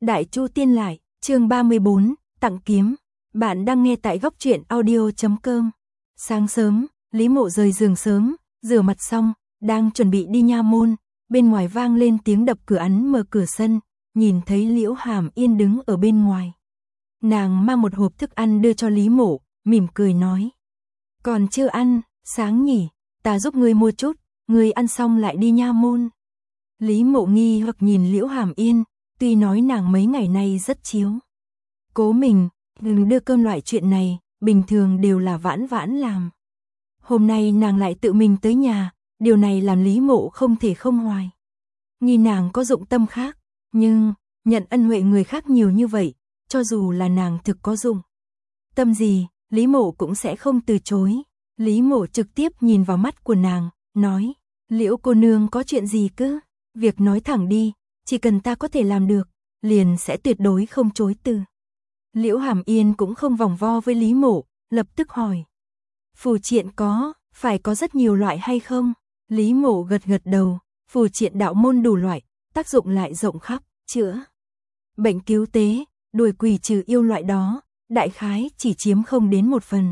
Đại Chu Tiên Lại, chương 34, tặng kiếm. Bạn đang nghe tại góc truyện audio.com. Sáng sớm, Lý Mộ rời giường sớm, rửa mặt xong, đang chuẩn bị đi nha môn, bên ngoài vang lên tiếng đập cửa ấn mở cửa sân, nhìn thấy Liễu Hàm Yên đứng ở bên ngoài. Nàng mang một hộp thức ăn đưa cho Lý Mộ, mỉm cười nói: "Còn chưa ăn, sáng nhỉ, ta giúp ngươi mua chút, ngươi ăn xong lại đi nha môn." Lý Mộ nghi hoặc nhìn Liễu Hàm Yên, tuy nói nàng mấy ngày nay rất chiếu cố mình, đừng đưa cơm loại chuyện này, bình thường đều là Vãn Vãn làm. Hôm nay nàng lại tự mình tới nhà, điều này làm Lý Mộ không thể không hoài nghi nàng có dụng tâm khác, nhưng nhận ân huệ người khác nhiều như vậy, cho dù là nàng thực có dụng tâm gì, Lý Mộ cũng sẽ không từ chối. Lý Mộ trực tiếp nhìn vào mắt của nàng, nói: "Liễu cô nương có chuyện gì cứ việc nói thẳng đi, chỉ cần ta có thể làm được, liền sẽ tuyệt đối không chối từ." Liễu Hàm Yên cũng không vòng vo với Lý Mộ, lập tức hỏi: "Phù triện phải có rất nhiều loại hay không?" Lý Mộ gật gật đầu, phù triện đạo môn đủ loại, tác dụng lại rộng khắp, chữa bệnh cứu tế, đuổi quỷ trừ yêu loại đó, đại khái chỉ chiếm không đến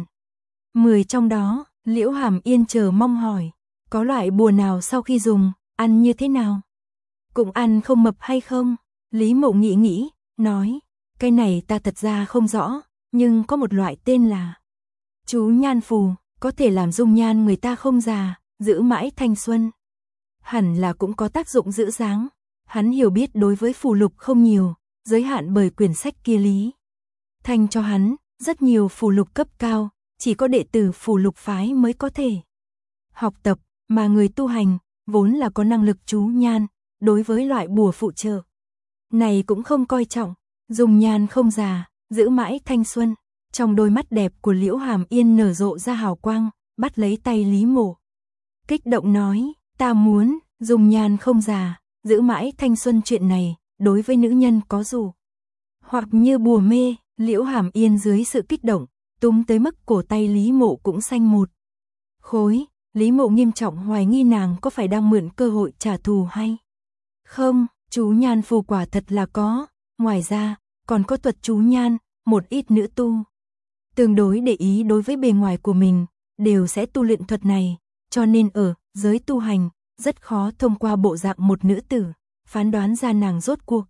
1/10 trong đó. Liễu Hàm Yên chờ mong hỏi: "Có loại bùa nào sau khi dùng, ăn như thế nào? Cũng ăn không mập hay không?" Lý Mộ nghĩ, nói: "Cái này ta thật ra không rõ, nhưng có một loại tên là chú nhan phù, có thể làm dung nhan người ta không già, giữ mãi thanh xuân. Hẳn là cũng có tác dụng giữ dáng." Hắn hiểu biết đối với phù lục không nhiều, giới hạn bởi quyển sách kia Lý Thanh cho hắn, rất nhiều phù lục cấp cao, chỉ có đệ tử phù lục phái mới có thể học tập, mà người tu hành vốn là có năng lực chú nhan, đối với loại bùa phụ trợ này cũng không coi trọng, dùng nhan không già, giữ mãi thanh xuân. Trong đôi mắt đẹp của Liễu Hàm Yên nở rộ ra hào quang, bắt lấy tay Lý Mộ, kích động nói: "Ta muốn dùng nhan không già, giữ mãi thanh xuân, chuyện này đối với nữ nhân có dù hoặc như bùa mê." Liễu Hàm Yên dưới sự kích động, túm tới mức cổ tay Lý Mộ cũng xanh một khối. Lý Mộ nghiêm trọng hoài nghi nàng có phải đang mượn cơ hội trả thù hay không. Chú nhan phù quả thật là có, ngoài ra còn có thuật chú nhan, một ít nữ tu tương đối để ý đối với bề ngoài của mình, đều sẽ tu luyện thuật này, cho nên ở giới tu hành rất khó thông qua bộ dạng một nữ tử phán đoán ra nàng rốt cuộc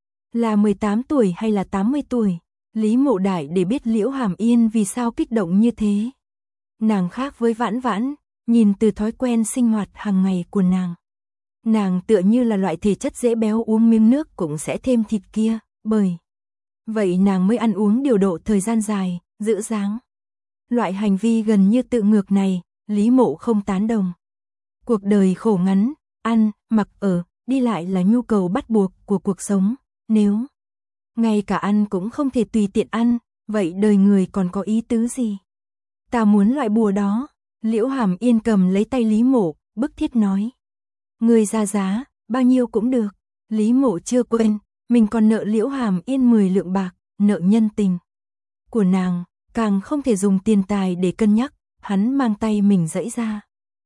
là 18 tuổi hay là 80 tuổi. Lý Mộ đại để biết Liễu Hàm Yên vì sao kích động như thế. Nàng khác với Vãn Vãn, nhìn từ thói quen sinh hoạt hàng ngày của nàng tựa như là loại thể chất dễ béo, uống miếng nước cũng sẽ thêm thịt kia, bởi vậy nàng mới ăn uống điều độ thời gian dài, giữ dáng. Loại hành vi gần như tự ngược này, Lý Mộ không tán đồng. Cuộc đời khổ ngắn, ăn, mặc ở, đi lại là nhu cầu bắt buộc của cuộc sống, nếu ngay cả ăn cũng không thể tùy tiện ăn, vậy đời người còn có ý tứ gì? Ta muốn loại bùa đó." Liễu Hàm Yên cầm lấy tay Lý Mộ, bức thiết nói: "Người ra giá, bao nhiêu cũng được." Lý Mộ chưa quên, mình còn nợ Liễu Hàm Yên 10 lượng bạc, nợ nhân tình của nàng, càng không thể dùng tiền tài để cân nhắc. Hắn mang tay mình giãy ra,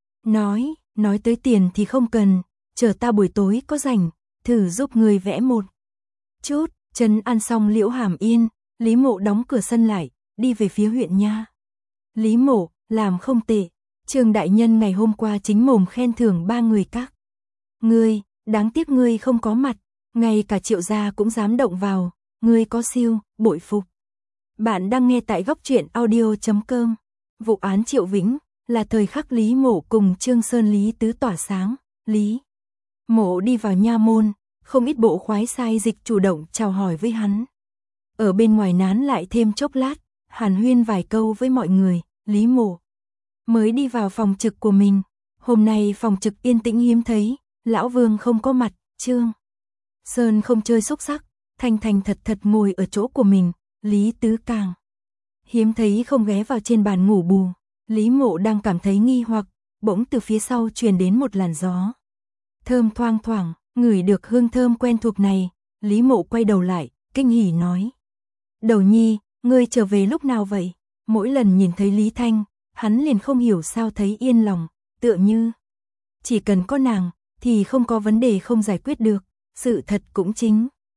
nói tới tiền thì không cần, chờ ta buổi tối có rảnh, thử giúp người vẽ một chút. Trấn ăn xong Liễu Hàm Yên, Lý Mộ đóng cửa sân lại, đi về phía huyện nha. Lý Mộ, làm không tệ, Trường đại nhân ngày hôm qua chính mồm khen thưởng 3 người các ngươi, đáng tiếc ngươi không có mặt, ngay cả Triệu gia cũng dám động vào, ngươi có siêu, bội phục. Bạn đang nghe tại góc truyện audio.com. Vụ án Triệu Vĩnh là thời khắc Lý Mộ cùng Trương Sơn Lý Tứ tỏa sáng. Lý Mộ đi vào nha môn, không ít bộ khoái sai dịch chủ động chào hỏi với hắn. Ở bên ngoài nán lại thêm chốc lát, hàn huyên vài câu với mọi người, Lý Mộ mới đi vào phòng trực của mình. Hôm nay phòng trực yên tĩnh hiếm thấy, lão Vương không có mặt, Trương Sơn không chơi xúc sắc, thành thành thật thật ngồi ở chỗ của mình, Lý Tứ càng hiếm thấy không ghé vào trên bàn ngủ bù. Lý Mộ đang cảm thấy nghi hoặc, bỗng từ phía sau truyền đến một làn gió thơm thoang thoảng, ngửi được hương thơm quen thuộc này, Lý Mộ quay đầu lại, kinh hỉ nói: "Đầu nhi, ngươi trở về lúc nào vậy?" Mỗi lần nhìn thấy Lý Thanh, hắn liền không hiểu sao thấy yên lòng, tựa như chỉ cần có nàng thì không có vấn đề không giải quyết được. Sự thật cũng chính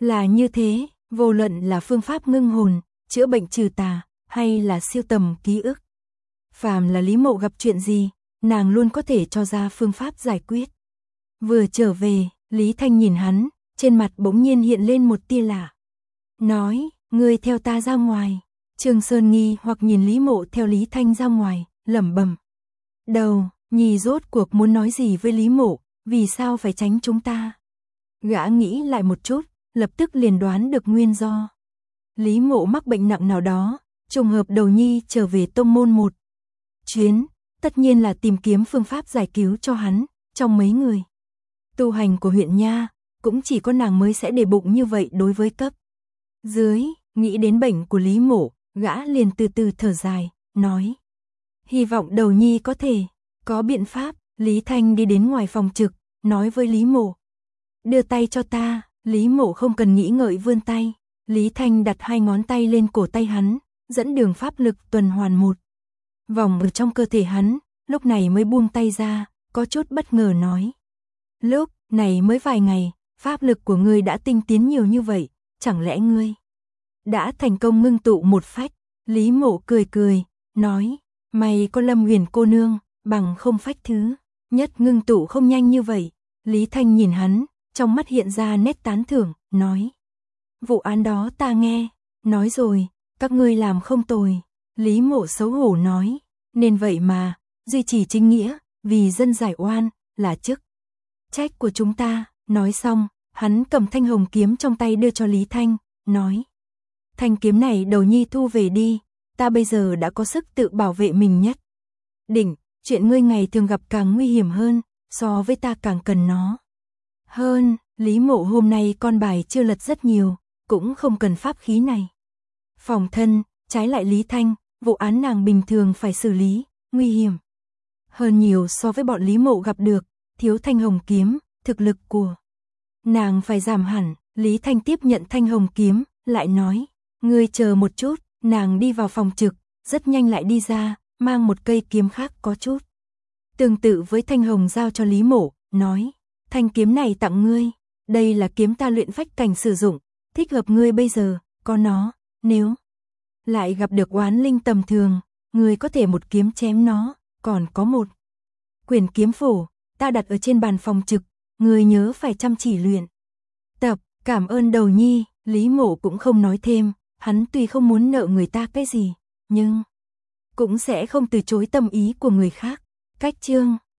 Là như thế, vô luận là phương pháp ngưng hồn, chữa bệnh trừ tà, hay là siêu tầm ký ức. Phàm là Lý Mộ gặp chuyện gì, nàng luôn có thể cho ra phương pháp giải quyết. Vừa trở về, Lý Thanh nhìn hắn, trên mặt bỗng nhiên hiện lên một tia lạ. Nói, ngươi theo ta ra ngoài. Trương Sơn nghi hoặc nhìn Lý Mộ theo Lý Thanh ra ngoài, lẩm bẩm. Đầu, nhì rốt cuộc muốn nói gì với Lý Mộ, vì sao phải tránh chúng ta? Gã nghĩ lại một chút, lập tức liền đoán được nguyên do. Lý Mộ mắc bệnh nặng nào đó, trùng hợp Đầu Nhi trở về tông môn một chuyến, tất nhiên là tìm kiếm phương pháp giải cứu cho hắn, trong mấy người tu hành của huyện nha, cũng chỉ có nàng mới sẽ để bụng như vậy đối với cấp dưới. Nghĩ đến bệnh của Lý Mộ, gã liền từ từ thở dài, nói. Hy vọng Đầu Nhi có thể có biện pháp. Lý Thanh đi đến ngoài phòng trực, nói với Lý Mộ. Đưa tay cho ta. Lý Mộ không cần nghĩ ngợi vươn tay. Lý Thanh đặt hai ngón tay lên cổ tay hắn, dẫn đường pháp lực tuần hoàn một vòng ở trong cơ thể hắn, lúc này mới buông tay ra, có chút bất ngờ nói. Lúc này mới vài ngày, pháp lực của ngươi đã tinh tiến nhiều như vậy, chẳng lẽ ngươi đã thành công ngưng tụ một phách? Lý Mộ cười cười, nói, mày có Lâm Huyền cô nương, bằng không phách thứ nhất ngưng tụ không nhanh như vậy. Lý Thanh nhìn hắn, trong mắt hiện ra nét tán thưởng, nói. Vụ án đó ta nghe, nói rồi, các ngươi làm không tồi. Lý Mộ xấu hổ nói, nên vậy mà, duy trì chính nghĩa, vì dân giải oan, là chức trách của chúng ta. Nói xong, hắn cầm thanh hồng kiếm trong tay đưa cho Lý Thanh, nói. Thanh kiếm này Đầu Nhi thu về đi, ta bây giờ đã có sức tự bảo vệ mình nhất định, chuyện ngươi ngày thường gặp càng nguy hiểm hơn, so với ta càng cần nó hơn. Lý Mộ hôm nay con bài chưa lật rất nhiều, cũng không cần pháp khí này phòng thân, trái lại Lý Thanh, vụ án nàng bình thường phải xử lý, nguy hiểm hơn nhiều so với bọn Lý Mộ gặp được, thiếu thanh hồng kiếm, thực lực của nàng phải giảm hẳn. Lý Thanh tiếp nhận thanh hồng kiếm, lại nói, ngươi chờ một chút. Nàng đi vào phòng trực, rất nhanh lại đi ra, mang một cây kiếm khác có chút tương tự với thanh hồng giao cho Lý Mộ, nói, thanh kiếm này tặng ngươi, đây là kiếm ta luyện phách cảnh sử dụng, thích hợp ngươi bây giờ, có nó, nếu lại gặp được oán linh tầm thường, ngươi có thể một kiếm chém nó, còn có một quyển kiếm phổ, ta đặt ở trên bàn phòng trực, ngươi nhớ phải chăm chỉ luyện tập. Cảm ơn Đầu Nhi. Lý Mộ cũng không nói thêm, hắn tuy không muốn nợ người ta cái gì, nhưng cũng sẽ không từ chối tâm ý của người khác. Cách chương